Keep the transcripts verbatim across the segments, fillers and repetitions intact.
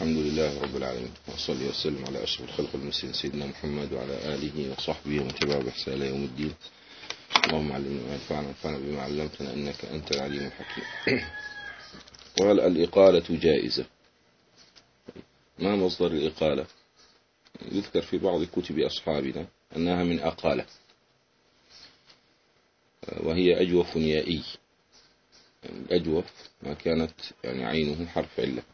الحمد لله رب العالمين، وصلي وسلم على أشرف الخلق المرسلين سيدنا محمد وعلى آله وصحبه ومن تبعه بإحسان إلى يوم الدين. اللهم علمنا ما ينفعنا وانفعنا بما علمتنا إنك أنت العليم الحكيم. وهل الإقالة جائزة؟ ما مصدر الإقالة؟ يذكر في بعض كتب أصحابنا أنها من أقالة، وهي أجوف يائي. الأجوف ما كانت يعني عينه حرف علة،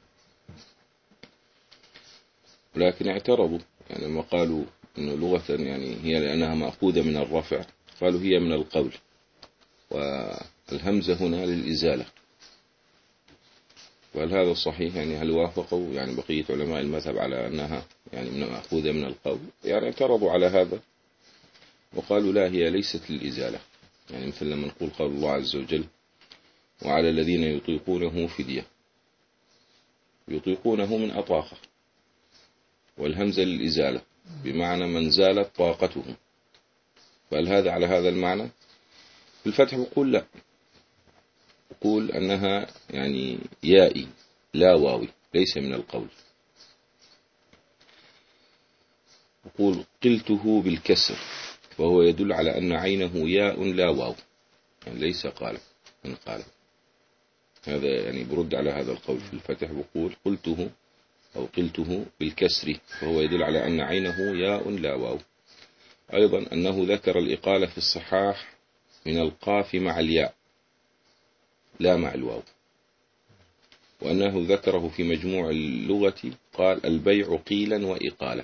لكن اعترضوا يعني لما قالوا إنه لغة يعني هي لأنها مأخوذة من الرفع، قالوا هي من القول، والهمزة هنا للإزالة. وهل هذا صحيح؟ يعني هل وافقوا يعني بقية علماء المذهب على أنها يعني من مأخوذة من القول؟ يعني اعترضوا على هذا وقالوا لا، هي ليست للإزالة. يعني مثل لما نقول قول الله عز وجل: وعلى الذين يطيقونه فدية. يطيقونه من أطاقة، والهمزة للإزالة بمعنى من زالت طاقته. فهل هذا على هذا المعنى؟ في الفتح بقول لا، بقول أنها يعني يائي لا واوي، ليس من القول. بقول قلته بالكسر، وهو يدل على أن عينه ياء لا واو، يعني ليس قال من قال. هذا يعني برد على هذا القول. في الفتح بقول قلته أو قلته بالكسر، فهو يدل على أن عينه ياء لا واو. أيضا أنه ذكر الإقالة في الصحاح من القاف مع الياء لا مع الواو، وأنه ذكره في مجموع اللغة قال: البيع قيلا وإقالة.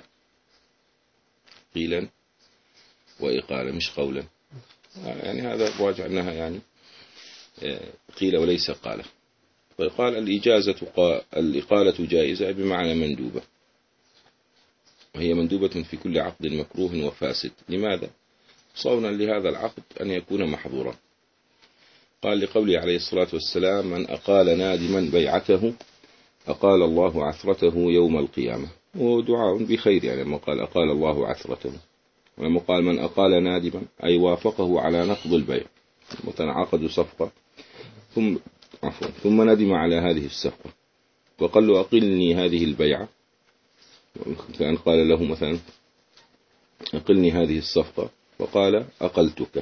قيلا وإقالة مش قولا، يعني هذا راجع أنها يعني قيل وليس قال. ويقال الإجازة الإقالة جائزة بمعنى مندوبة، وهي مندوبة في كل عقد مكروه وفاسد. لماذا؟ صونا لهذا العقد أن يكون محظورا. قال لقوله عليه الصلاة والسلام: من أقال نادما بيعته أقال الله عثرته يوم القيامة. ودعاء بخير، يعني لما قال أقال الله عثرته، ولما قال من أقال نادما أي وافقه على نقض البيع، مثلا عقدوا صفقة ثم عفوا ثم ندم على هذه الصفقة وقال له أقلني هذه البيعة، فأن قال له مثلا أقلني هذه الصفقة وقال أقلتك،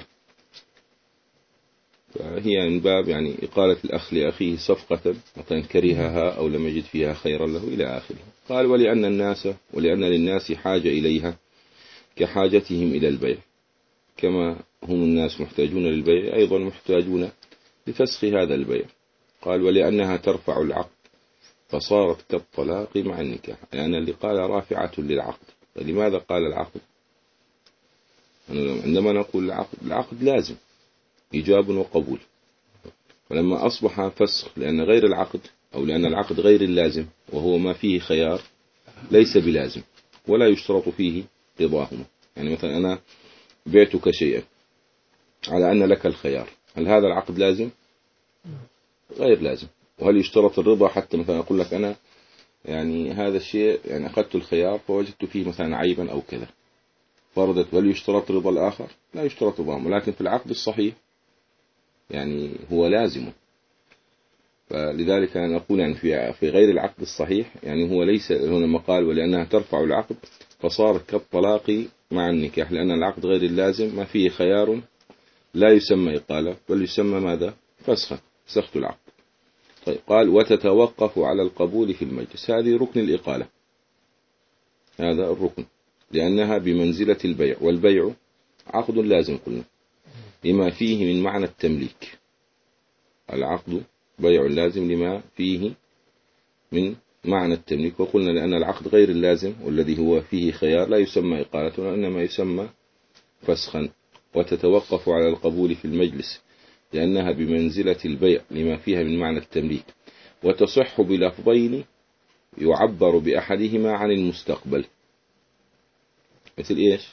فهي من باب يعني إقالة الأخ لأخيه صفقة مثلا كرهها أو لم يجد فيها خيرا له إلى آخره. قال: ولأن الناس ولأن للناس حاجة إليها كحاجتهم إلى البيع، كما هم الناس محتاجون للبيع أيضا محتاجون لفسخ هذا البيع. قال: ولأنها ترفع العقد فصارت كالطلاق مع النكاح، لأن اللي قال رافعة للعقد. لماذا قال العقد؟ عندما نقول العقد، العقد لازم إيجاب وقبول، ولما أصبح فسخ لأن غير العقد أو لأن العقد غير اللازم وهو ما فيه خيار ليس بلازم ولا يشترط فيه رضاهما. يعني مثلا أنا بعتك شيئا على أن لك الخيار، هل هذا العقد لازم؟ غير لازم. وهل يشترط الرضا حتى مثلا أقول لك أنا يعني هذا الشيء يعني أخذت الخيار فوجدت فيه مثلا عيبا أو كذا، فرضت، وهل يشترط رضا الآخر؟ لا يشترط رضاهم. ولكن في العقد الصحيح يعني هو لازم. فلذلك نقول يعني في في غير العقد الصحيح يعني هو ليس هنا مقال ولأنها ترفع العقد فصار كالطلاق مع النكاح، لأن العقد غير اللازم ما فيه خيار لا يسمى إقالة بل يسمى ماذا؟ فسخا، فسخت العقد. طيب، قال: وتتوقف على القبول في المجلس. هذه ركن الإقالة، هذا الركن، لأنها بمنزلة البيع، والبيع عقد لازم قلنا لما فيه من معنى التمليك. العقد بيع لازم لما فيه من معنى التمليك، وقلنا لأن العقد غير اللازم والذي هو فيه خيار لا يسمى إقالة وإنما يسمى فسخا. وتتوقف على القبول في المجلس لأنها بمنزلة البيع لما فيها من معنى التمليك. وتصح بلفظين يعبر بأحدهما عن المستقبل. مثل إيش؟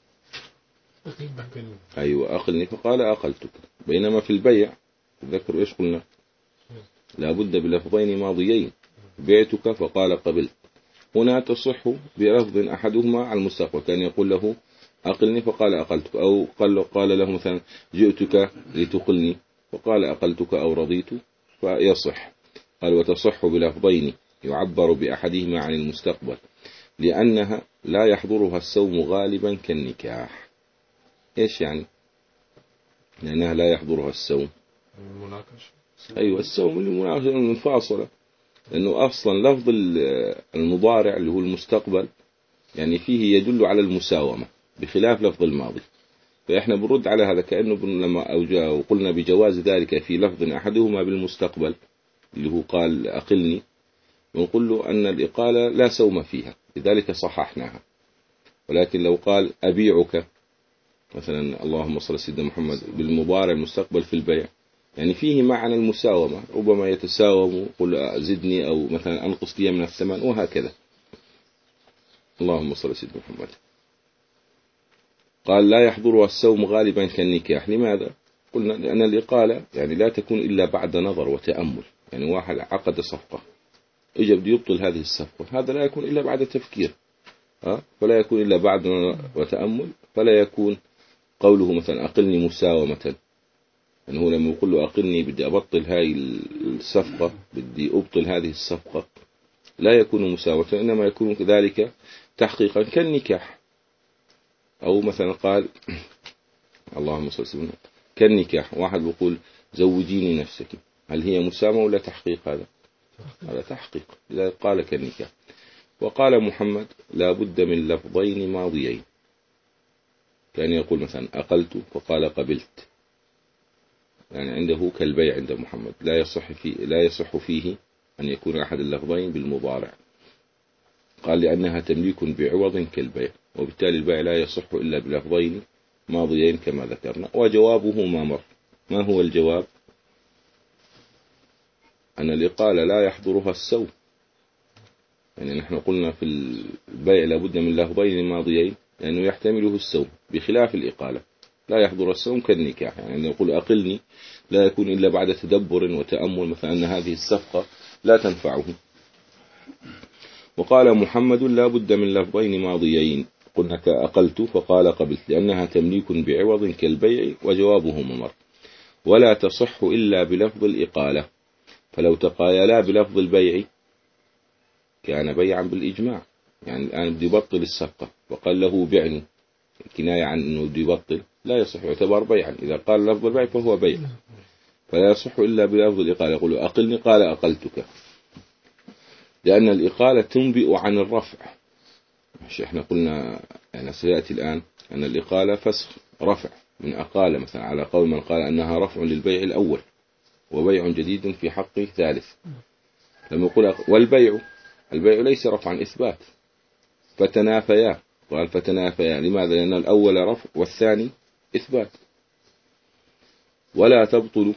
أيوة، أقلني فقال أقلتك. بينما في البيع تذكروا إيش قلنا؟ لابد بلفظين ماضيين، بعتك فقال قبلت. هنا تصح بلفظ أحدهما على المستقبل، كان يقول له أقلني فقال أقلتك، أو قال قال له مثلا جئتك لتقلني فقال أقلتك أو رضيت، فيصح. قال: وتصح بلفظين يعبر بأحدهما عن المستقبل لأنها لا يحضرها الصوم غالبا كالنكاح. إيش يعني؟ لأنها لا يحضرها الصوم. المناقشة. أيوة الصوم المناقشة المفاصلة، لأنه أصلا لفظ المضارع اللي هو المستقبل يعني فيه يدل على المساومة بخلاف لفظ الماضي. فإحنا بنرد على هذا كأنه لما قلنا بجواز ذلك في لفظ أحدهما بالمستقبل اللي هو قال أقلني، ونقول له أن الإقالة لا سوم فيها لذلك صححناها. ولكن لو قال أبيعك مثلا اللهم صل على سيدنا محمد بالمضارع المستقبل في البيع يعني فيه معنى المساومة، ربما يتساوم قل زدني أو مثلا أنقص لي من الثمن وهكذا. اللهم صل على سيدنا محمد. قال لا يحضرها السوم غالبا كالنكاح. لماذا؟ قلنا لأن الإقالة يعني لا تكون إلا بعد نظر وتأمل. يعني واحد عقد صفقة إجا بده يبطل هذه الصفقة، هذا لا يكون إلا بعد تفكير، ها؟ فلا يكون إلا بعد وتأمل. فلا يكون قوله مثلا أقلني مساومة، يعني هو لما يقول له أقلني بدي أبطل هاي الصفقة بدي أبطل هذه الصفقة لا يكون مساومة، إنما يكون كذلك تحقيقا كالنكاح. أو مثلا قال اللهم صل وسلم كالنكاح، واحد بيقول زوجيني نفسك، هل هي مساومة ولا تحقيق؟ هذا هذا تحقيق، إذا قال كالنكاح. وقال محمد لا بد من لفظين ماضيين، كان يقول مثلا أقلت فقال قبلت، يعني عنده كالبيع عند محمد لا يصح فيه لا يصح فيه أن يكون أحد اللفظين بالمضارع. قال لأنها تمليك بعوض كالبيع، وبالتالي البيع لا يصح إلا بلفظين ماضيين كما ذكرنا. وجوابه ما مر. ما هو الجواب؟ أن الإقالة لا يحضرها السوم. يعني نحن قلنا في البيع لابد من لفظين ماضيين لأنه يحتمله السوم بخلاف الإقالة لا يحضر السوم كالنكاح. يعني يقول أقلني لا يكون إلا بعد تدبر وتأمل مثلا أن هذه الصفقة لا تنفعه. وقال محمد لا بد من لفظين ماضيين، قلنا أقلت فقال قبلت لأنها تمليك بعوض كالبيع. وجوابه ممر. ولا تصح إلا بلفظ الإقالة، فلو تقايلا بلفظ البيع كان بيعا بالإجماع. يعني الآن بده يبطل الصفقة وقال له بعني كناية عن أنه بده يبطل، لا يصح يعتبر بيعا. إذا قال لفظ البيع فهو بيع، فلا يصح إلا بلفظ الإقالة. يقول أقلني قال أقلتك، لأن الإقالة تنبئ عن الرفع. مش إحنا قلنا يعني سيأتي الآن أن الإقالة فسخ رفع من أقال، مثلا على قول من قال أنها رفع للبيع الأول وبيع جديد في حق ثالث. لما يقول والبيع البيع ليس رفعا إثبات، فتنافيا. قال فتنافيا لماذا؟ لأن الأول رفع والثاني إثبات. ولا تبطل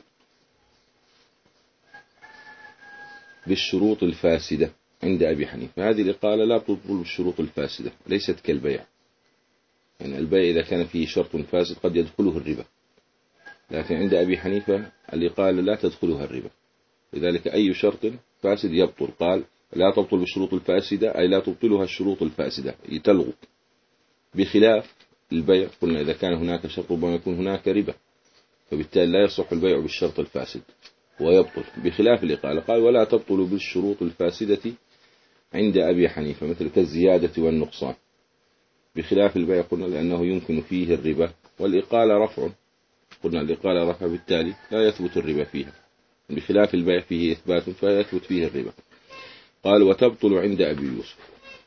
بالشروط الفاسدة عند أبي حنيفة. هذه الإقالة لا تبطل بالشروط الفاسدة، ليست كالبيع. يعني البيع إذا كان فيه شرط فاسد قد يدخله الربا، لكن عند أبي حنيفة الإقالة لا تدخلها الربا، لذلك أي شرط فاسد يبطل. قال لا تبطل بالشروط الفاسدة أي لا تبطلها الشروط الفاسدة تلغو، بخلاف البيع قلنا إذا كان هناك شرط ربما يكون هناك ربا، فبالتالي لا يصح البيع بالشرط الفاسد ويبطل، بخلاف الإقالة. قال ولا تبطل بالشروط الفاسدة عند أبي حنيفة مثل كالزيادة والنقصان، بخلاف البيع قلنا لأنه يمكن فيه الربا. والإقالة رفع، قلنا الإقالة رفع بالتالي لا يثبت الربا فيها، بخلاف البيع فيه إثبات فيثبت فيه الربا. قال وتبطل عند أبي يوسف.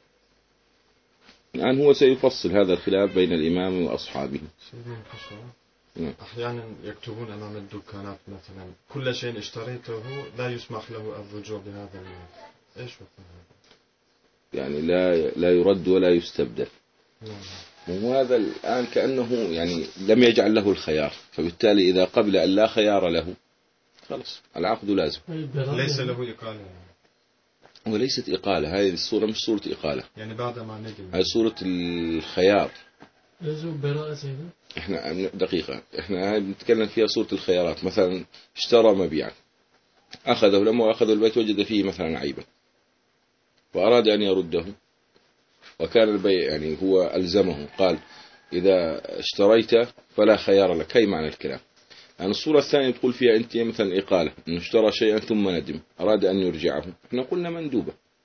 الآن هو سيفصل هذا الخلاف بين الإمام وأصحابه. أحيانا يكتبون أمام الدكانات مثلا كل شيء اشتريته لا يسمح له الرجوع بهذا المال. إيش وقتها؟ يعني لا لا يرد ولا يستبدل. وهذا الآن كأنه يعني لم يجعل له الخيار، فبالتالي إذا قبل أن لا خيار له خلاص العقد لازم. ليس له إقالة، وليست إقالة. هذه الصورة مش صورة إقالة، يعني بعد ما ندم هذه صورة الخيار. براءة سيدة. إحنا دقيقة إحنا نتكلم فيها صورة الخيارات. مثلا اشترى مبيعا أخذه، لما أخذه البيت وجد فيه مثلا عيبا وأراد أن يرده، وكان البيع يعني هو ألزمه قال إذا اشتريت فلا خيار لك. هي معنى الكلام. يعني الصورة الثانية تقول فيها أنت مثلا إقالة، إنه اشترى شيئا ثم ندم أراد أن يرجعه، احنا قلنا مندوبة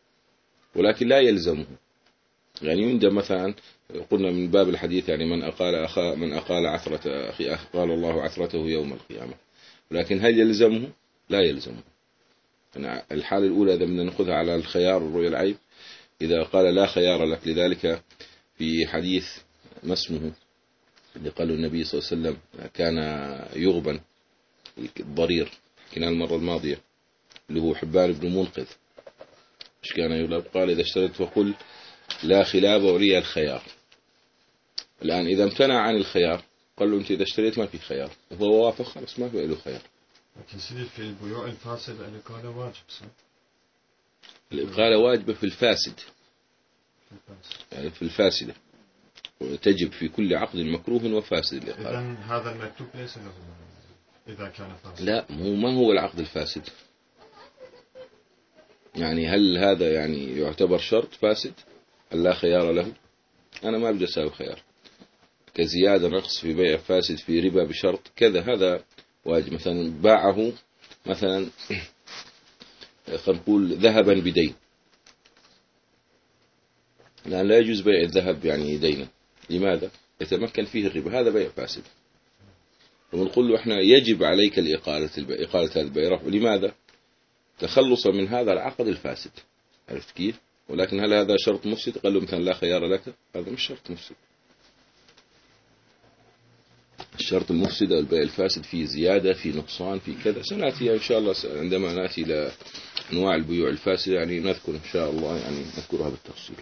ولكن لا يلزمه. يعني يندم مثلا، قلنا من باب الحديث يعني من أقال أخا من أقال عثرة أخي أقال الله عثرته يوم القيامة، ولكن هل يلزمه؟ لا يلزمه. يعني الحالة الأولى إذا بدنا نأخذها على الخيار والرؤيا العيب، إذا قال لا خيار لك. لذلك في حديث ما اسمه اللي قاله النبي صلى الله عليه وسلم كان يغبن الضرير، حكينا المرة الماضية، اللي هو حبان بن منقذ، مش كان يغلب؟ قال إذا اشتريت فقل لا خلاب ولي الخيار. الآن إذا امتنع عن الخيار قال له أنت إذا اشتريت ما في خيار، وهو وافق خلاص ما في له خيار. لكن سيدي في البيوع الفاسدة الإقالة واجب صح؟ الإقالة واجبة في الفاسد، يعني في الفاسدة، وتجب في كل عقد مكروه وفاسد الإقالة. إذن هذا المكتوب ليس له إذا كان فاسد. لا، هو ما هو العقد الفاسد؟ يعني هل هذا يعني يعتبر شرط فاسد لا خيار له؟ أنا ما بدي أساوي خيار كزيادة نقص في بيع فاسد في ربا بشرط كذا، هذا واجب. مثلا باعه مثلا خلينا نقول ذهبا بدين، الآن لا يجوز بيع الذهب يعني دينا. لماذا؟ يتمكن فيه الربا، هذا بيع فاسد. ونقول له احنا يجب عليك الإقالة إقالة هذا البيع. لماذا؟ تخلصا من هذا العقد الفاسد. عرفت كيف؟ ولكن هل هذا شرط مفسد؟ قال له مثلا لا خيار لك، هذا مش شرط مفسد. الشرط المفسد البيع الفاسد فيه زيادة، فيه نقصان، فيه كذا. سنأتي إن شاء الله عندما نأتي إلى أنواع البيوع الفاسدة يعني نذكر إن شاء الله، يعني نذكرها بالتفصيل.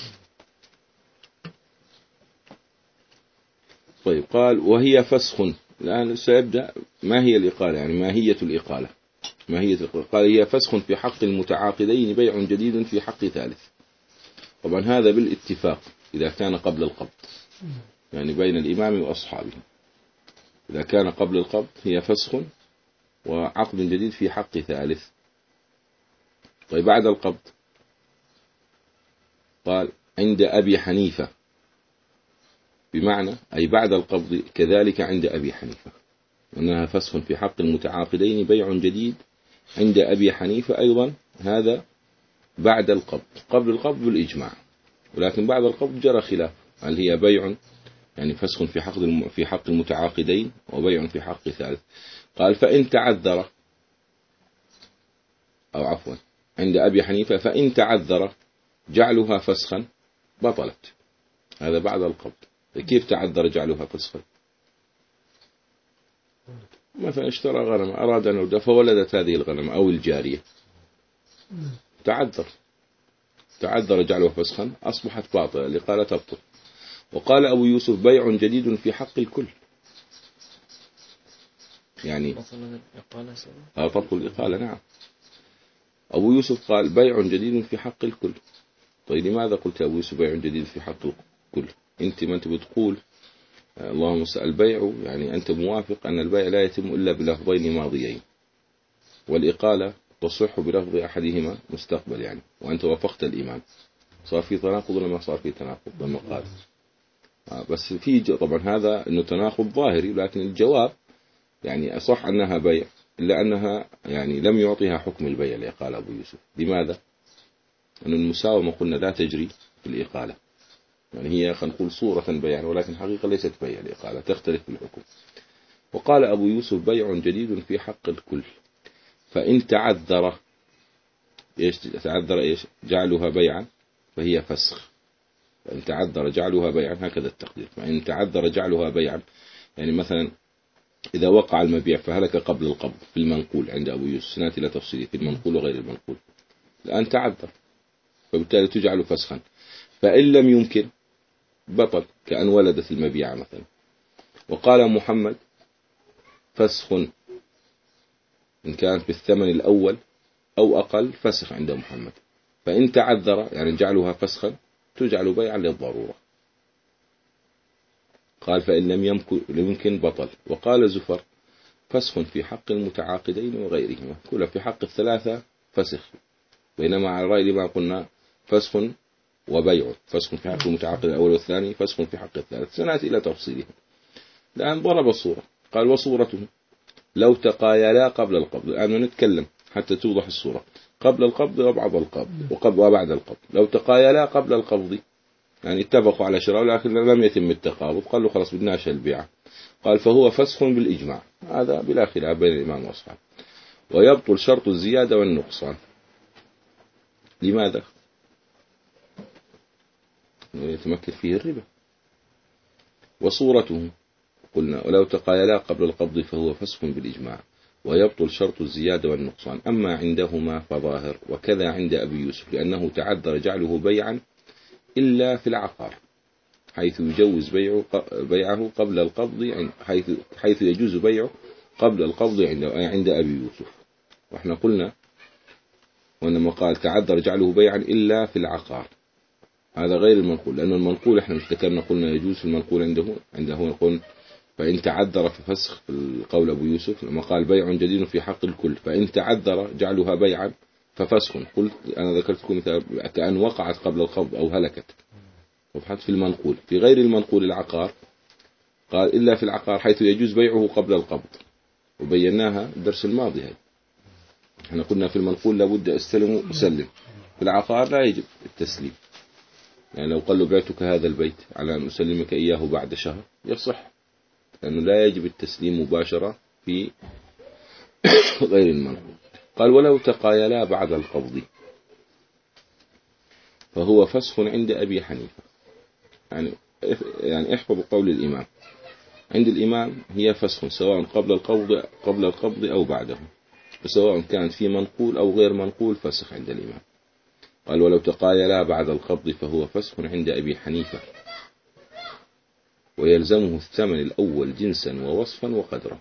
طيب قال وهي فسخ. الآن سيبدأ ما هي الإقالة، يعني ماهية الإقالة. ماهية الإقالة قال هي فسخ في حق المتعاقدين بيع جديد في حق ثالث. طبعا هذا بالاتفاق إذا كان قبل القبض، يعني بين الإمام وأصحابه. إذا كان قبل القبض هي فسخ وعقد جديد في حق ثالث. طيب بعد القبض قال عند أبي حنيفة، بمعنى أي بعد القبض كذلك عند أبي حنيفة، أنها فسخ في حق المتعاقدين بيع جديد عند أبي حنيفة أيضا. هذا بعد القبض، قبل القبض بالإجماع، ولكن بعد القبض جرى خلاف هل هي بيع يعني فسخ في حق في حق المتعاقدين وبيع في حق ثالث. قال فإن تعذر، أو عفوا عند أبي حنيفة فإن تعذر جعلها فسخا بطلت. هذا بعد القبض. كيف تعذر جعلها فسخا؟ مثلا اشترى غنم أراد أن يودع فولدت هذه الغنم أو الجارية، تعذر تعذر جعلها فسخا، أصبحت باطلة، الإقالة تبطل. وقال أبو يوسف بيع جديد في حق الكل، يعني تبطل الإقالة. نعم، أبو يوسف قال بيع جديد في حق الكل. طيب لماذا قلت أبو يوسف بيع جديد في حق الكل؟ أنت ما أنت بتقول اللهم سأل بيع، يعني أنت موافق أن البيع لا يتم إلا بلفظين ماضيين، والإقالة تصح بلفظ أحدهما مستقبل، يعني وأنت وافقت الإمام. صار في تناقض ولا ما صار في تناقض لما قال؟ بس في طبعا هذا إنه تناقض ظاهري، لكن الجواب يعني أصح أنها بيع، إلا أنها يعني لم يعطيها حكم البيع الإقالة أبو يوسف. لماذا؟ أن المساومة قلنا لا تجري في الإقالة، يعني هي خلينا نقول صورة بيع، ولكن حقيقة ليست بيع، الإقالة تختلف في الحكم. وقال أبو يوسف بيع جديد في حق الكل، فإن تعذر إيش تعذر إيش جعلها بيعا فهي فسخ. فإن تعذر جعلها بيعا، هكذا التقدير. فإن تعذر جعلها بيعا يعني مثلا إذا وقع المبيع فهلك قبل القبض في المنقول عند أبو يوسف، سنأتي إلى تفصيله في المنقول وغير المنقول، الآن تعذر فبالتالي تجعل فسخا. فإن لم يمكن بطل، كأن ولدت المبيع مثلا. وقال محمد فسخ إن كانت بالثمن الأول أو أقل فسخ عند محمد. فإن تعذر يعني جعلها فسخا تجعل بيعا للضرورة. قال فإن لم يمكن, يمكن بطل. وقال زفر فسخ في حق المتعاقدين وغيرهما، كلها في حق الثلاثة فسخ، بينما على رأي ما قلنا فسخ وبيع، فسخ في حق المتعاقد الأول والثاني، فسخ في حق الثالث. سنأتي إلى تفصيله. الآن ضرب الصورة، قال وصورته لو تقايلا قبل القبض. الآن نتكلم حتى توضح الصورة. قبل القبض وبعد القبض وقبل وبعد القبض. لو تقايلا قبل القبض يعني اتفقوا على شراء لكن لم يتم التقابض، قالوا خلاص بدناش البيعة، قال فهو فسخ بالإجماع، هذا بلا خلاف بين الإمام وأصحابه. ويبطل شرط الزيادة والنقصان. لماذا؟ يتمكن فيه الربا. وصورته قلنا ولو تقايلا قبل القبض فهو فسخ بالإجماع، ويبطل شرط الزيادة والنقصان. أما عندهما فظاهر، وكذا عند أبي يوسف، لأنه تعذر جعله بيعا إلا في العقار، حيث يجوز بيعه بيعه قبل القبض، حيث حيث يجوز بيعه قبل القبض عند عند أبي يوسف. وإحنا قلنا وإنما قال تعذر جعله بيعا إلا في العقار، هذا غير المنقول، لأن المنقول إحنا مش ذكرنا قلنا يجوز في المنقول عنده عنده نقول فإن تعذر في فسخ في القول أبو يوسف لما قال بيع جديد في حق الكل، فإن تعذر جعلها بيعا ففسخ. قلت أنا ذكرت لكم كأن وقعت قبل القبض أو هلكت، وبحث في المنقول. في غير المنقول العقار قال إلا في العقار حيث يجوز بيعه قبل القبض، وبيناها الدرس الماضي. هاي احنا قلنا في المنقول لابد استلم وسلم، في العقار لا يجب التسليم. يعني لو قال له بعتك هذا البيت على أن أسلمك إياه بعد شهر يصح، لأنه لا يجب التسليم مباشرة في غير المنقول. قال ولو تقايلا بعد القبض فهو فسخ عند أبي حنيفة. يعني يعني احفظوا قول الإمام، عند الإمام هي فسخ سواء قبل القبض قبل القبض أو بعده، وسواء كانت في منقول أو غير منقول فسخ عند الإمام. قال ولو تقايلا بعد القبض فهو فسخ عند أبي حنيفة، ويلزمه الثمن الأول جنسا ووصفا وقدرا.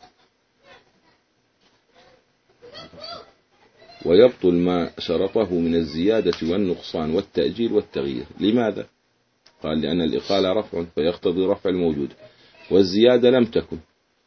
ويبطل ما شرطه من الزيادة والنقصان والتأجيل والتغيير. لماذا؟ قال لأن الإقالة رفع فيقتضي رفع الموجود، والزيادة لم تكن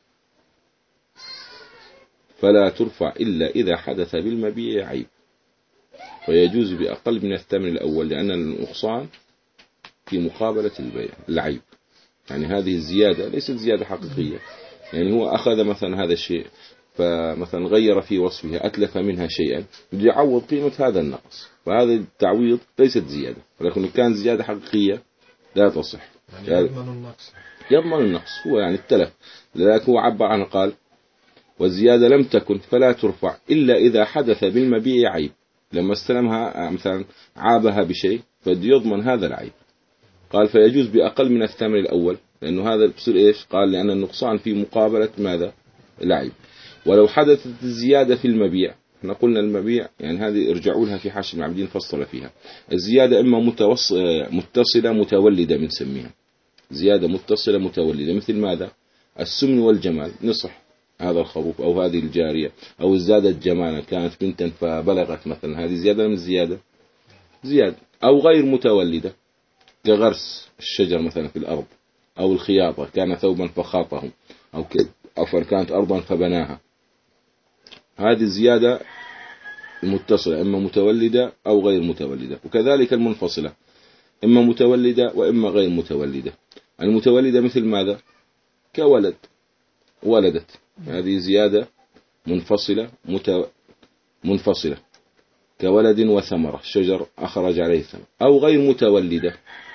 فلا ترفع إلا إذا حدث بالمبيع عيب، فيجوز بأقل من الثمن الأول، لأن النقصان في مقابلة البيع العيب. يعني هذه الزيادة ليست زيادة حقيقية، يعني هو أخذ مثلا هذا الشيء فمثلا غير في وصفها أتلف منها شيئا يعوض قيمة هذا النقص، فهذا التعويض ليست زيادة، ولكن كان زيادة حقيقية لا تصح. يعني يضمن النقص يضمن النقص هو يعني التلف، لذلك هو عبر عنه قال والزيادة لم تكن فلا ترفع إلا إذا حدث بالمبيع عيب، لما استلمها مثلا عابها بشيء فيضمن هذا العيب. قال فيجوز بأقل من الثمن الأول، لأنه هذا بصير إيش؟ قال لأن النقصان في مقابلة ماذا؟ العيب. ولو حدثت الزيادة في المبيع، احنا قلنا المبيع يعني هذه ارجعوا لها في حاشية المعبدين فصل فيها. الزيادة إما متوص... متصلة متولدة بنسميها زيادة متصلة متولدة، مثل ماذا؟ السمن والجمال، نصح هذا الخروف أو هذه الجارية، أو ازدادت جمالا كانت بنتا فبلغت مثلا، هذه زيادة من الزيادة زيادة. أو غير متولدة كغرس الشجر مثلا في الأرض، أو الخياطة كان ثوبا فخاطه، أو أو كانت أرضا فبناها، هذه الزيادة المتصلة إما متولدة أو غير متولدة. وكذلك المنفصلة إما متولدة وإما غير متولدة. المتولدة مثل ماذا؟ كولد ولدت، هذه زيادة منفصلة متو... منفصلة كولد وثمرة شجر أخرج عليه ثمر. أو غير متولدة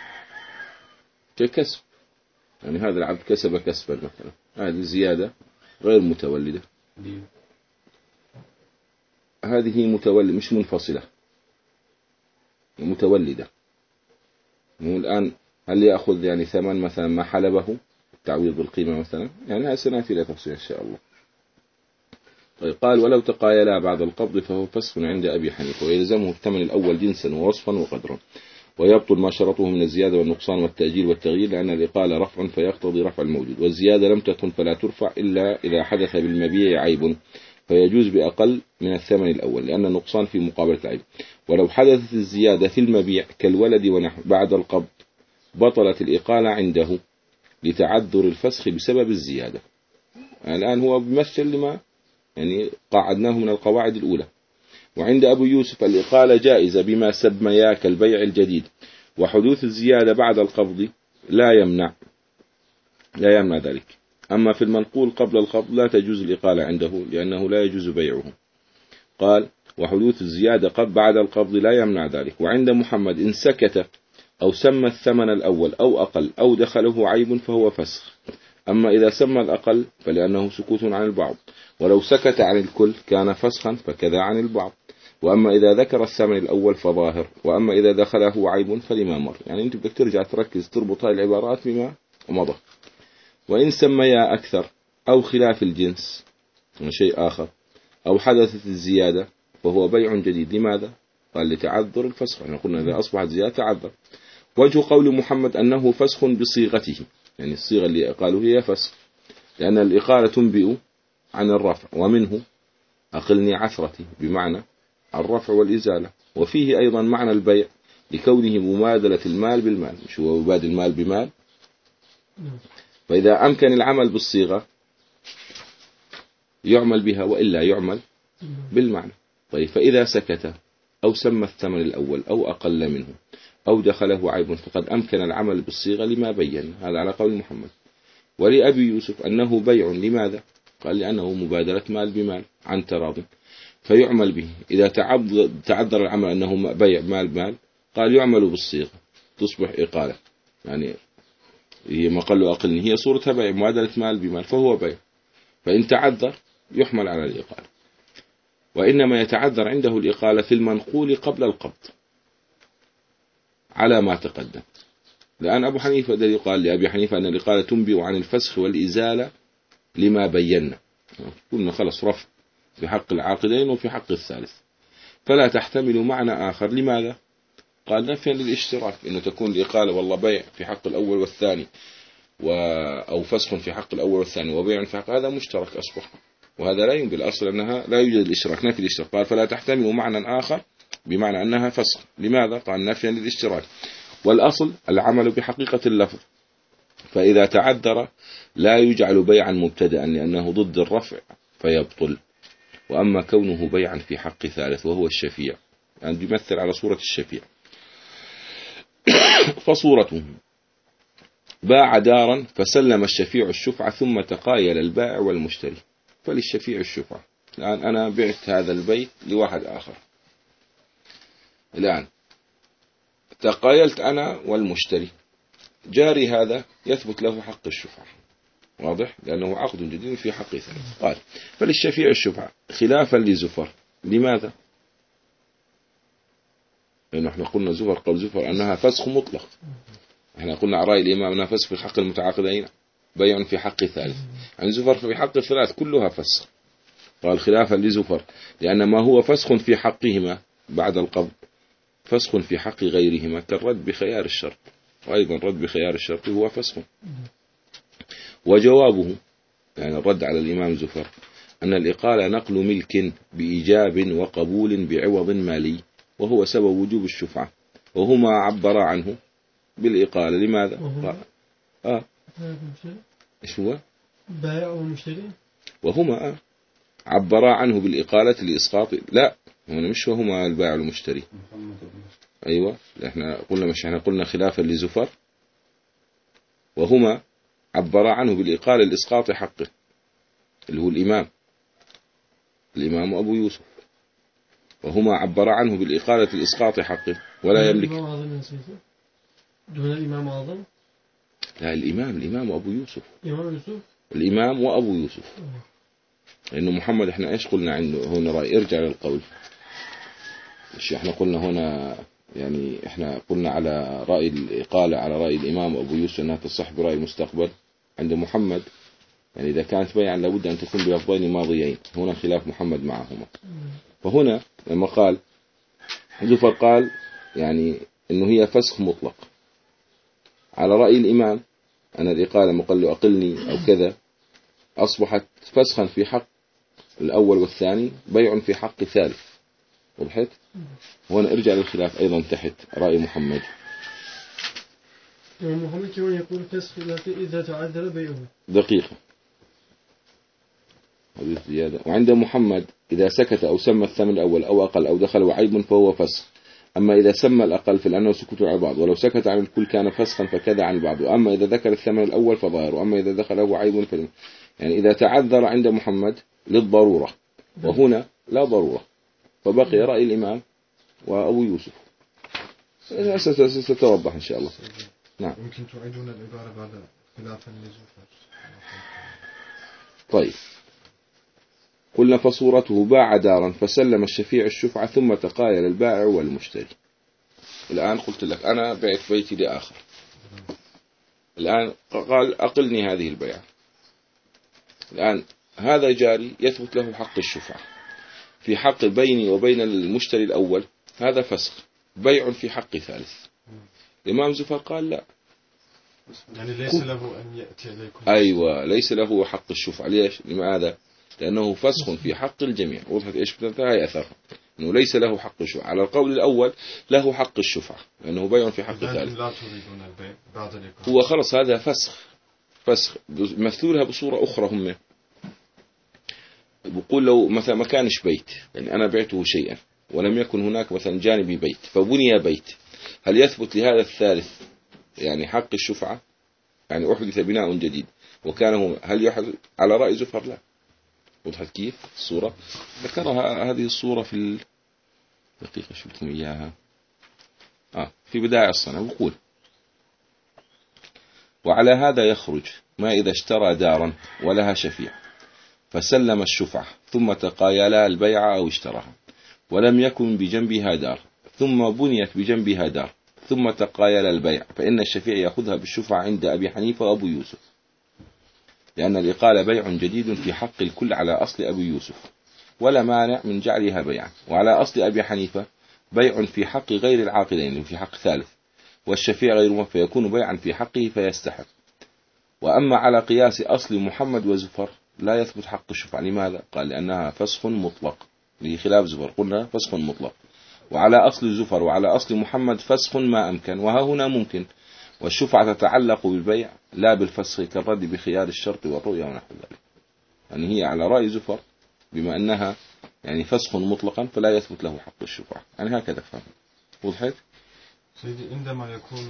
ككسب، يعني هذا العبد كسب كسبا مثلا، هذه زيادة غير متولدة. هذه متولد مش منفصلة متولدة. الآن هل يأخذ يعني ثمن مثلا ما حلبه تعويض القيمة مثلا؟ يعني هذا سنأتي إلى تفصيل إن شاء الله. طيب قال ولو تقايلا بعد القبض فهو فسخ عند أبي حنيفة، ويلزمه الثمن الأول جنسا ووصفا وقدرا، ويبطل ما شرطه من الزيادة والنقصان والتأجيل والتغيير، لأن الإقالة رفع فيقتضي رفع الموجود، والزيادة لم تكن فلا ترفع إلا إذا حدث بالمبيع عيب، فيجوز بأقل من الثمن الأول، لأن النقصان في مقابلة العيب. ولو حدثت الزيادة في المبيع كالولد ونحو بعد القبض بطلت الإقالة عنده لتعذر الفسخ بسبب الزيادة. الآن هو بيمثل لما يعني قاعدناه من القواعد الأولى. وعند أبو يوسف الإقالة جائزة بما سميا كالبيع الجديد، وحدوث الزيادة بعد القبض لا يمنع لا يمنع ذلك. أما في المنقول قبل القبض لا تجوز الإقالة عنده، لأنه لا يجوز بيعه. قال وحدوث الزيادة قبل بعد القبض لا يمنع ذلك. وعند محمد إن سكت أو سمى الثمن الأول أو أقل أو دخله عيب فهو فسخ. أما إذا سمى الأقل فلأنه سكوت عن البعض، ولو سكت عن الكل كان فسخا فكذا عن البعض. وأما إذا ذكر الثمن الأول فظاهر، وأما إذا دخله عيب فلما مر. يعني أنت بدك ترجع تركز تربط هاي العبارات بما مضى. وإن سميا أكثر أو خلاف الجنس شيء آخر أو حدثت الزيادة فهو بيع جديد. لماذا؟ قال لتعذر الفسخ. احنا قلنا إذا أصبحت زيادة تعذر. وجه قول محمد أنه فسخ بصيغته، يعني الصيغة اللي قالوا هي فسخ، لأن الإقالة تنبئ عن الرفع، ومنه أقلني عثرتي بمعنى الرفع والإزالة. وفيه أيضا معنى البيع لكونه مبادلة المال بالمال، مش هو يبادل المال بمال. فإذا أمكن العمل بالصيغة يعمل بها وإلا يعمل بالمعنى. طيب فإذا سكت أو سمى الثمن الأول أو أقل منه أو دخله عيب فقد أمكن العمل بالصيغة لما بين. هذا على قول محمد. ولأبي يوسف أنه بيع. لماذا؟ قال لأنه مبادلة مال بمال عن تراض فيعمل به. إذا تعذر العمل أنه بيع مال بمال قال يعمل بالصيغة تصبح إقالة، يعني هي ما قال له أقلني هي صورتها بيع مبادلة مال بمال فهو بيع. فإن تعذر يحمل على الإقالة. وإنما يتعذر عنده الإقالة في المنقول قبل القبض على ما تقدم. لأن أبو حنيفة الذي قال لأبي حنيفة أن الإقالة تنبئ عن الفسخ والإزالة لما بينا، قلنا خلص رفع في حق العاقدين وفي حق الثالث، فلا تحتمل معنى آخر. لماذا؟ قال نفيا للاشتراك، إنه تكون الإقالة والله بيع في حق الأول والثاني و... أو فسخ في حق الأول والثاني وبيع في حق هذا مشترك أصبح، وهذا لا ينبي الأصل أنها لا يوجد الاشتراك، نفي الاشتراك. قال فلا تحتمل معنى آخر بمعنى أنها فسخ. لماذا؟ قال نفيا للاشتراك. والأصل العمل بحقيقة اللفظ، فإذا تعذر لا يجعل بيعا مبتدأ لأنه ضد الرفع فيبطل. وأما كونه بيعا في حق ثالث وهو الشفيع، يعني يمثل على صورة الشفيع. فصورته باع دارا فسلم الشفيع الشفعة ثم تقايل البائع والمشتري، فللشفيع الشفعة. الآن أنا بعت هذا البيت لواحد آخر، الآن تقايلت أنا والمشتري، جاري هذا يثبت له حق الشفعة، واضح؟ لأنه عقد جديد في حق ثالث. قال فللشفيع الشفعة خلافا لزفر. لماذا؟ لأنه احنا قلنا زفر قول زفر أنها فسخ مطلق، احنا قلنا على رأي الإمام أنها فسخ في حق المتعاقدين بيع في حق ثالث، عن زفر في حق الثلاث كلها فسخ. قال خلافا لزفر لأن ما هو فسخ في حقهما بعد القبض فسخ في حق غيرهما كالرد بخيار الشرط، وأيضا الرد بخيار الشرط هو فسخ. وجوابه يعني الرد على الإمام زفر أن الإقالة نقل ملك بإيجاب وقبول بعوض مالي، وهو سبب وجوب الشفعة، وهما عبر عنه بالإقالة. لماذا؟ آه. إيش هو؟ بائع ومشتري، وهما آه. عبر عنه بالإقالة لإسقاط. لا هنا مش وهما البائع والمشتري. أيوة إحنا قلنا مش إحنا قلنا خلافا لزفر، وهما عبر عنه بالإقالة لإسقاط حقه اللي هو الإمام الإمام أبو يوسف، وهما عبر عنه بالإقالة لإسقاط حقه ولا يملك. دون الإمام أعظم؟ لا الإمام الإمام أبو يوسف. الإمام يوسف؟ الإمام وأبو يوسف. لأنه محمد إحنا إيش قلنا عنده هنا رأي ارجع للقول. إيش إحنا قلنا هنا يعني إحنا قلنا على رأي الإقالة على رأي الإمام أبو يوسف أنها تصح برأي المستقبل. عند محمد يعني إذا كانت بيعا لابد أن تكون بلفظين ماضيين، هنا خلاف محمد معهما. فهنا لما قال زفر قال يعني إنه هي فسخ مطلق على رأي الإمام أن الإقالة مقل أقلني أو كذا أصبحت فسخا في حق الأول والثاني بيع في حق ثالث. وضحت؟ هنا ارجع للخلاف أيضا تحت رأي محمد. محمد كمان يقول فسخ إذا تعذر بيعه. دقيقة هذه زيادة. وعند محمد إذا سكت أو سمى الثمن الأول أو أقل أو دخل عيب فهو فسخ. أما إذا سمى الأقل فلأنه سكوت على بعض، ولو سكت عن الكل كان فسخا فكذا عن بعض. أما إذا ذكر الثمن الأول فظاهر، وأما إذا دخله عيب فلم. يعني إذا تعذر عند محمد للضرورة، وهنا لا ضرورة. فبقي رأي الإمام وأبو يوسف. ستوضح إن شاء الله. نعم. يمكن تعيدون العبارة بعد خلافا لزفر. طيب، قلنا فصورته باع دارا فسلم الشفيع الشفعة ثم تقايل البائع والمشتري. الآن قلت لك أنا بعت بيتي لآخر، الآن قال أقلني هذه البيعة. الآن هذا جاري يثبت له حق الشفعة في حق بيني وبين المشتري الأول، هذا فسخ، بيع في حق ثالث. الإمام زفر قال لا، يعني ليس له أن يأتي إليكم. أيوة، ليس له حق الشفعة. ليش؟ لماذا؟ لأنه فسخ في حق الجميع. وضحت إيش هاي أثرها، أنه ليس له حق الشفعة. على القول الأول له حق الشفعة لأنه بيع في حق ثالث. لا تريدون البيع بعد الإقامة. هو خلص هذا فسخ، فسخ مثلولها بصورة أخرى. هم بقول لو مثلا ما كانش بيت، يعني أنا بعته شيئا ولم يكن هناك مثلا جانبي بيت فبني بيت، هل يثبت لهذا الثالث يعني حق الشفعة؟ يعني أحدث بناء جديد وكان هو، هل يحدث على رأي زفر؟ لا. وضحت كيف الصورة؟ ذكرها هذه الصورة في ال... دقيقة شو لكم إياها آه في بداية الصنع. بقول وعلى هذا يخرج ما إذا اشترى دارا ولها شفيع فسلم الشفعة ثم تقايلا البيع أو اشتراها ولم يكن بجنبها دار ثم بنيت بجنبها دار ثم تقايل البيع، فإن الشفيع يأخذها بالشفعة عند أبي حنيفة وأبو يوسف، لأن الإقالة بيع جديد في حق الكل على أصل أبي يوسف، ولا مانع من جعلها بيعا. وعلى أصل أبي حنيفة بيع في حق غير العاقلين في حق ثالث، والشفيع غير موفى يكون بيعا في حقه فيستحق. وأما على قياس أصل محمد وزفر لا يثبت حق الشفعة. لماذا؟ قال لأنها فسخ مطلق، لخلاف زفر قلنا فسخ مطلق. وعلى أصل زفر وعلى أصل محمد فسخ ما أمكن، وها هنا ممكن، والشفعة تتعلق بالبيع لا بالفسخ كالرد بخيار الشرط والرؤيا ونحو ذلك. يعني هي على رأي زفر بما أنها يعني فسخ مطلقا فلا يثبت له حق الشفعة، يعني هكذا فهم. وضحت؟ سيدي عندما يكون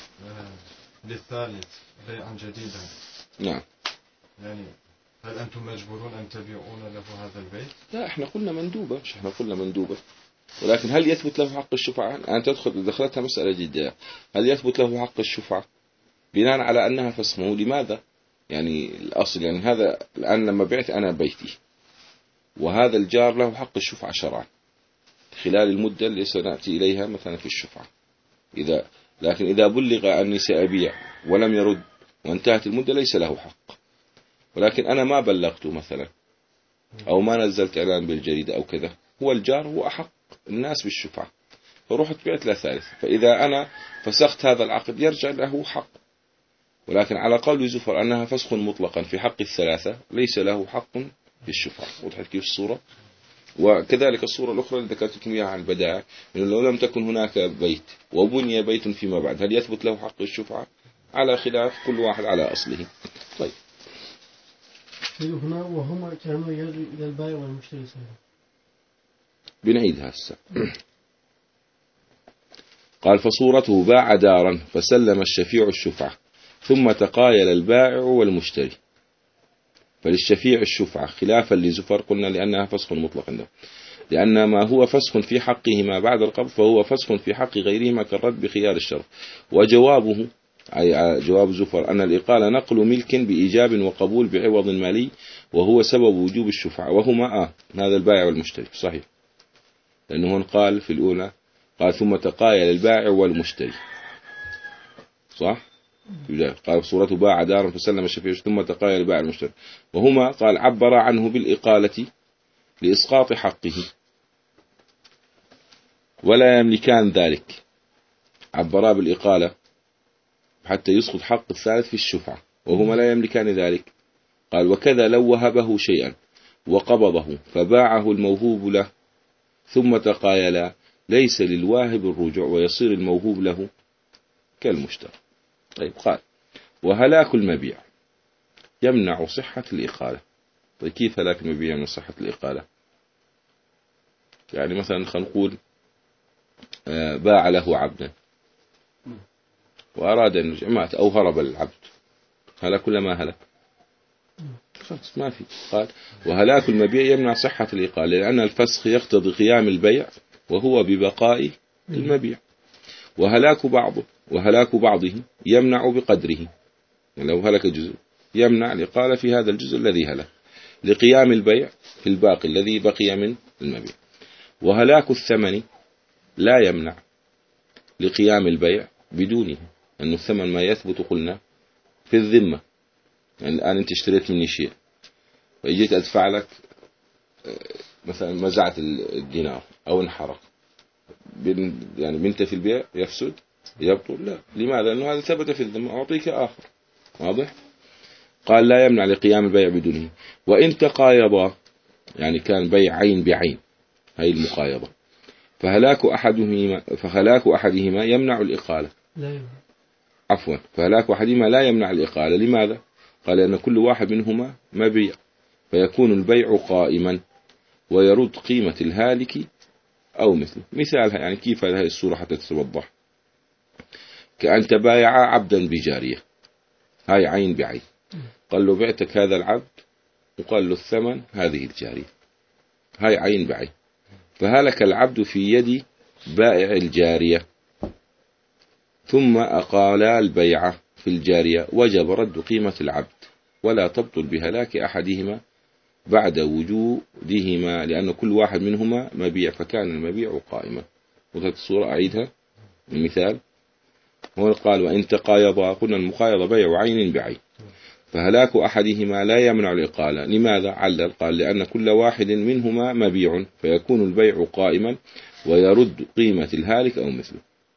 للثالث بيعا جديدا، نعم، يعني هل أنتم مجبورون أن تبيعون له هذا البيت؟ لا، احنا قلنا مندوبة، مش احنا قلنا مندوبة، ولكن هل يثبت له حق الشفعة؟ أن تدخل دخلتها مسألة جدية، هل يثبت له حق الشفعة بناء على أنها فسخه؟ لماذا؟ يعني الأصل يعني هذا الآن لما بعت أنا بيتي وهذا الجار له حق الشفعة شرعا خلال المدة اللي سنأتي إليها مثلا في الشفعة، إذا لكن إذا بلغ أني سأبيع ولم يرد وانتهت المدة ليس له حق. ولكن أنا ما بلغته مثلا أو ما نزلت إعلان بالجريدة أو كذا، هو الجار هو أحق الناس بالشفعة، فرحت بعت له ثالث، فإذا أنا فسخت هذا العقد يرجع له حق. ولكن على قول زفر أنها فسخ مطلقا في حق الثلاثة ليس له حق بالشفعة. وضحت كيف الصورة؟ وكذلك الصورة الأخرى اللي ذكرت لكم إياها عن البدائع، إنه لو لم تكن هناك بيت وبني بيت فيما بعد هل يثبت له حق الشفعة؟ على خلاف كل واحد على أصله. طيب هنا وهما كانوا يرجع إلى البائع والمشتري سوا. بنعيدها هسه. قال فصورته باع دارا فسلم الشفيع الشفعة ثم تقايل البائع والمشتري، فللشفيع الشفعة خلافا لزفر قلنا لأنها فسخ مطلق عنده، لأن ما هو فسخ في حقهما بعد القبض فهو فسخ في حق غيرهما كالرد بخيار الشرط. وجوابه أي جواب زفر أن الإقالة نقل ملك بإيجاب وقبول بعوض مالي وهو سبب وجوب الشفعة، وهما آه هذا البائع والمشتري. صحيح، لأنه قال في الأولى قال ثم تقايل البائع والمشتري، صح؟ قال صورته باع دارا فسلم الشفيع ثم تقايل البائع والمشتري، وهما قال عبر عنه بالإقالة لإسقاط حقه ولا يملكان ذلك، عبرا بالإقالة حتى يسقط حق الثالث في الشفعة وهما لا يملكان ذلك. قال وكذا لو وهبه شيئا وقبضه فباعه الموهوب له ثم تقايلا ليس للواهب الرجوع ويصير الموهوب له كالمشتري. طيب قال وهلاك المبيع يمنع صحة الإقالة. طيب كيف هلاك المبيع يمنع صحة الإقالة؟ يعني مثلا خلينا نقول باع له عبدا وأراد أن يرجع مات أو هرب العبد، هلك ولا ما هلك؟ خلاص ما في. قال وهلاك المبيع يمنع صحة الإقالة لأن الفسخ يقتضي قيام البيع وهو ببقاء المبيع، وهلاك بعضه وهلاك بعضه يمنع بقدره، يعني لو هلك جزء يمنع الإقالة في هذا الجزء الذي هلك لقيام البيع في الباقي الذي بقي من المبيع. وهلاك الثمن لا يمنع لقيام البيع بدونه، أن الثمن ما يثبت قلنا في الذمة. يعني الآن أنت اشتريت مني شيء وإجيت أدفع لك مثلا مزعت الدينار أو انحرق، يعني بنت في البيع يفسد يبطل؟ لا. لماذا؟ لأنه هذا ثبت في الذمة، أعطيك آخر. واضح؟ قال لا يمنع لقيام البيع بدونه. وإن تقايضا، يعني كان بيع عين بعين، هي المقايضة، فهلاك أحدهما فهلاك أحدهما يمنع الإقالة. لا يمنع. عفوا فهلاك أحدهما لا يمنع الإقالة. لماذا؟ قال لأن كل واحد منهما مبيع، فيكون البيع قائما ويرد قيمة الهالك أو مثله. مثالها يعني كيف هذه الصورة حتى تتوضح؟ كأن تبايع عبدا بجارية، هاي عين بعين، قال له بعتك هذا العبد وقال له الثمن هذه الجارية، هاي عين بعين، فهلك العبد في يد بائع الجارية ثم أقال البيع في الجارية، وجب رد قيمة العبد ولا تبطل بهلاك أحدهما بعد وجودهما، لأن كل واحد منهما مبيع فكان المبيع قائما. وهذه الصورة أعيدها المثال. هو قال وإن تقايضا، قلنا المقايضة بيع عين بعين، فهلاك أحدهما لا يمنع الإقالة. لماذا؟ علل قال لأن كل واحد منهما مبيع فيكون البيع قائما ويرد قيمة الهالك أو مثله،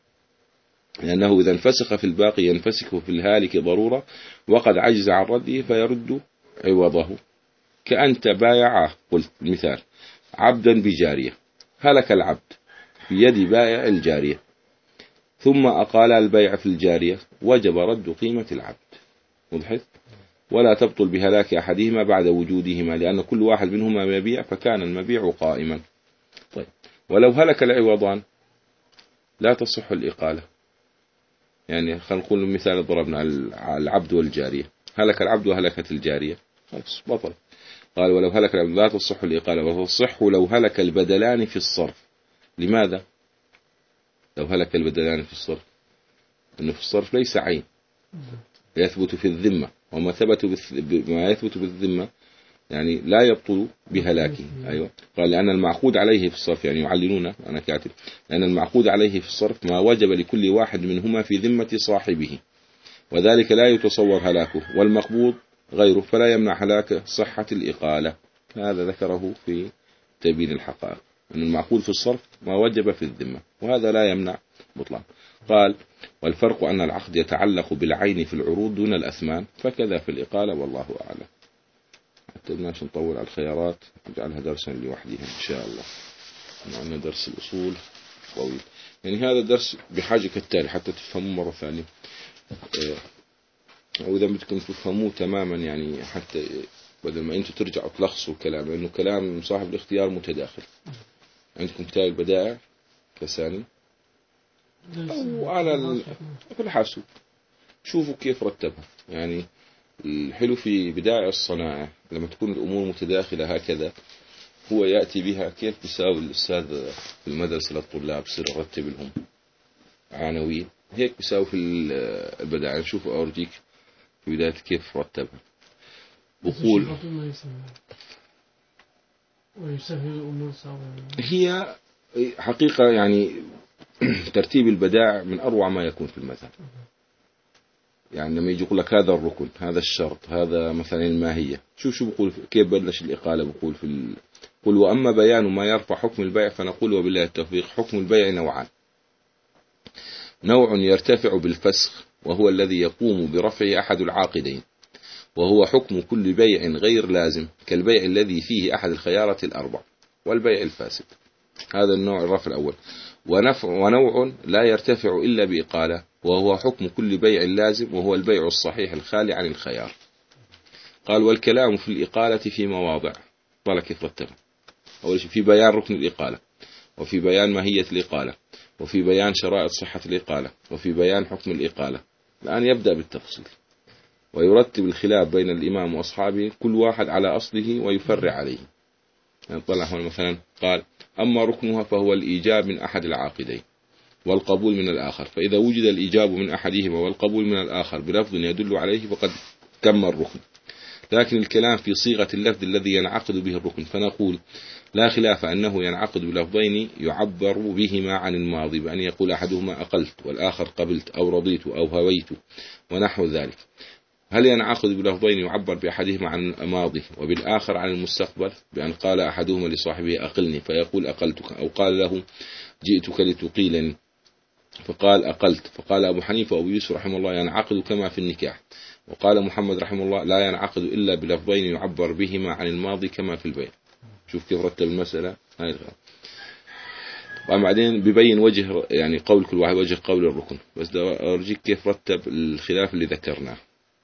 لأنه إذا انفسخ في الباقي ينفسخ في الهالك ضرورة وقد عجز عن رده فيرد عوضه. كأن تبايع، قلت مثال، عبدا بجارية، هلك العبد في يد بائع الجارية ثم أقال البيع في الجارية، وجب رد قيمة العبد. وضحت؟ ولا تبطل بهلاك أحدهما بعد وجودهما، لأن كل واحد منهما مبيع فكان المبيع قائما. طيب ولو هلك العوضان لا تصح الإقالة. يعني خلينا نقول مثال ضربنا على العبد والجارية، هلك العبد وهلكت الجارية، خلاص بطل. قال ولو هلك العبد لا تصح الإقالة، وتصح لو هلك البدلان في الصرف. لماذا؟ لو هلك البدلان في الصرف أنه في الصرف ليس عين يثبت في الذمة، وما ثبت ما يثبت بالذمة يعني لا يبطل بهلاكه. أيوة. قال لأن المعقود عليه في الصرف، يعني يعلنون أنا كاتب، لأن المعقود عليه في الصرف ما وجب لكل واحد منهما في ذمة صاحبه، وذلك لا يتصور هلاكه، والمقبوض غيره فلا يمنع هلاك صحة الإقالة. هذا ذكره في تبيين الحقائق، أن المعقود في الصرف ما وجب في الذمة، وهذا لا يمنع بطلان. قال والفرق أن العقد يتعلق بالعين في العروض دون الأثمان، فكذا في الإقالة والله أعلم. حتى بدناش نطول على الخيارات، نجعلها درسا لوحدها إن شاء الله. معنا درس الأصول طويل، يعني هذا الدرس بحاجة كالتالي حتى تفهموه مرة ثانية، أو إذا بدكم تفهموه تماما، يعني حتى بدل ما أنتم ترجعوا تلخصوا الكلام، لأنه كلام صاحب الاختيار متداخل. عندكم كتاب البدائع كساني أو على الحاسوب، شوفوا كيف رتبها. يعني الحلو في بدائع الصناعة لما تكون الأمور متداخلة هكذا، هو يأتي بها كيف بيساوي الأستاذ في المدرسة للطلاب بصير يرتب لهم عناوين، هيك بيساوي في البدائع. شوفوا أورجيك في بداية كيف رتبها. بقول هي حقيقة يعني ترتيب البدائع من أروع ما يكون في المذهب. يعني لما يجي يقول لك هذا الركن، هذا الشرط، هذا مثلا الماهية، شوف شو بقول كيف بلش الإقالة. بقول في ال... قل وأما بيان ما يرفع حكم البيع فنقول وبالله التوفيق حكم البيع نوعان: نوع يرتفع بالفسخ وهو الذي يقوم برفع أحد العاقدين، وهو حكم كل بيع غير لازم كالبيع الذي فيه أحد الخيارات الأربع والبيع الفاسد. هذا النوع الرفع الأول. ونفع ونوع لا يرتفع إلا بإقالة، وهو حكم كل بيع لازم وهو البيع الصحيح الخالي عن الخيار. قال والكلام في الإقالة في مواضع. قال كيف رتبها؟ أول شيء في بيان ركن الإقالة، وفي بيان ماهية الإقالة، وفي بيان شرائط صحة الإقالة، وفي بيان حكم الإقالة. الآن يبدأ بالتفصيل. ويرتب الخلاف بين الإمام وأصحابه كل واحد على أصله ويفرع عليه. يعني طلع هنا مثلا قال أما ركنها فهو الإيجاب من أحد العاقدين والقبول من الآخر، فإذا وجد الإيجاب من أحدهما والقبول من الآخر بلفظ يدل عليه فقد تم الركن. لكن الكلام في صيغة اللفظ الذي ينعقد به الركن، فنقول لا خلاف أنه ينعقد بلفظين يعبر بهما عن الماضي بأن يقول أحدهما أقلت والآخر قبلت أو رضيت أو هويت ونحو ذلك. هل ينعقد بلفظين يعبر بأحدهما عن الماضي وبالآخر عن المستقبل بأن قال أحدهما لصاحبه أقلني فيقول أقلتك، أو قال له جئتك لتقيلني فقال أقلت؟ فقال أبو حنيفة وأبو يوسف رحمه الله ينعقد كما في النكاح، وقال محمد رحمه الله لا ينعقد إلا بلفظين يعبر بهما عن الماضي كما في البيع. شوف كيف رتب المسألة. وبعدين ببين وجه يعني قول كل واحد وجه قول الركن، بس ده أرجيك كيف رتب الخلاف اللي ذكرناه.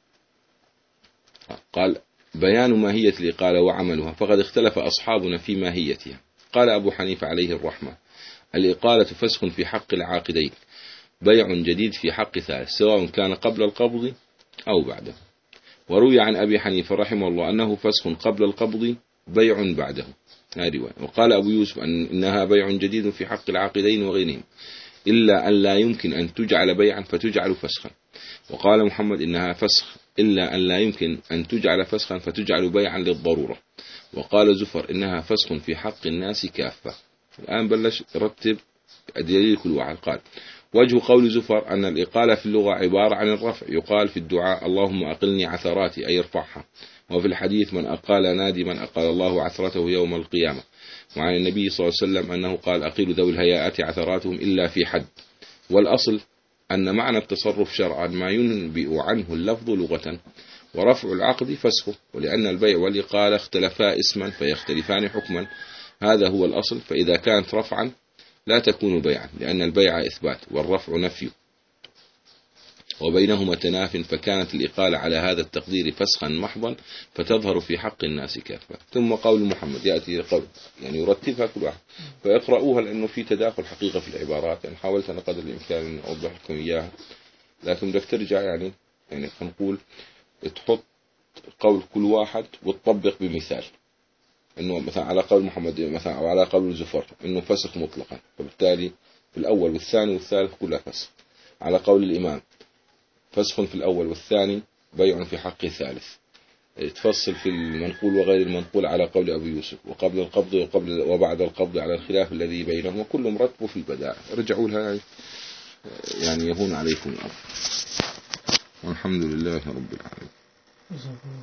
قال بيان ماهية الإقالة وعملها، فقد اختلف أصحابنا في ماهيتها. قال أبو حنيفة عليه الرحمة الإقالة فسخ في حق العاقدين، بيع جديد في حق ثالث سواء كان قبل القبض أو بعده. وروي عن أبي حنيفة رحمه الله أنه فسخ قبل القبض بيع بعده، هذه رواية. وقال أبو يوسف أن إنها بيع جديد في حق العاقدين وغيرهم إلا أن لا يمكن أن تجعل بيعا فتجعل فسخا. وقال محمد إنها فسخ إلا أن لا يمكن أن تجعل فسخا فتجعل بيعا للضرورة. وقال زفر إنها فسخ في حق الناس كافة. الآن بلش رتب دليل كل واحد. قال وجه قول زفر أن الإقالة في اللغة عبارة عن الرفع، يقال في الدعاء اللهم أقلني عثراتي أي ارفعها، وفي الحديث من أقال نادي من أقال الله عثرته يوم القيامة. وعن النبي صلى الله عليه وسلم أنه قال أقيل ذوي الهيئات عثراتهم إلا في حد. والأصل أن معنى التصرف شرعا ما ينبئ عنه اللفظ لغة، ورفع العقد فسخه، ولأن البيع والإقالة اختلفا اسما فيختلفان حكما، هذا هو الأصل. فإذا كانت رفعا لا تكون بيعا لأن البيع إثبات والرفع نفي، وبينهما تناف، فكانت الإقالة على هذا التقدير فسخا محضا فتظهر في حق الناس كافة. ثم قول محمد يأتي قول يعني يرتبها كل واحد فيقرأوها لأنه في تداخل حقيقة في العبارات. يعني حاولت أنا قدر الإمكان أن أوضح لكم إياها، لكن بدك ترجع يعني يعني نقول تحط قول كل واحد وتطبق بمثال، إنه مثلا على قول محمد مثلا أو على قول زفر إنه فسخ مطلقا، فبالتالي في الأول والثاني والثالث كلها فسخ. على قول الإمام فسخ في الأول والثاني بيع في حق الثالث. تفصل في المنقول وغير المنقول على قول أبو يوسف، وقبل القبض وقبل وبعد القبض على الخلاف الذي بينهم، وكلهم رتبوا في البدائع. رجعوا لها يعني يهون عليكم الأمر، والحمد لله رب العالمين.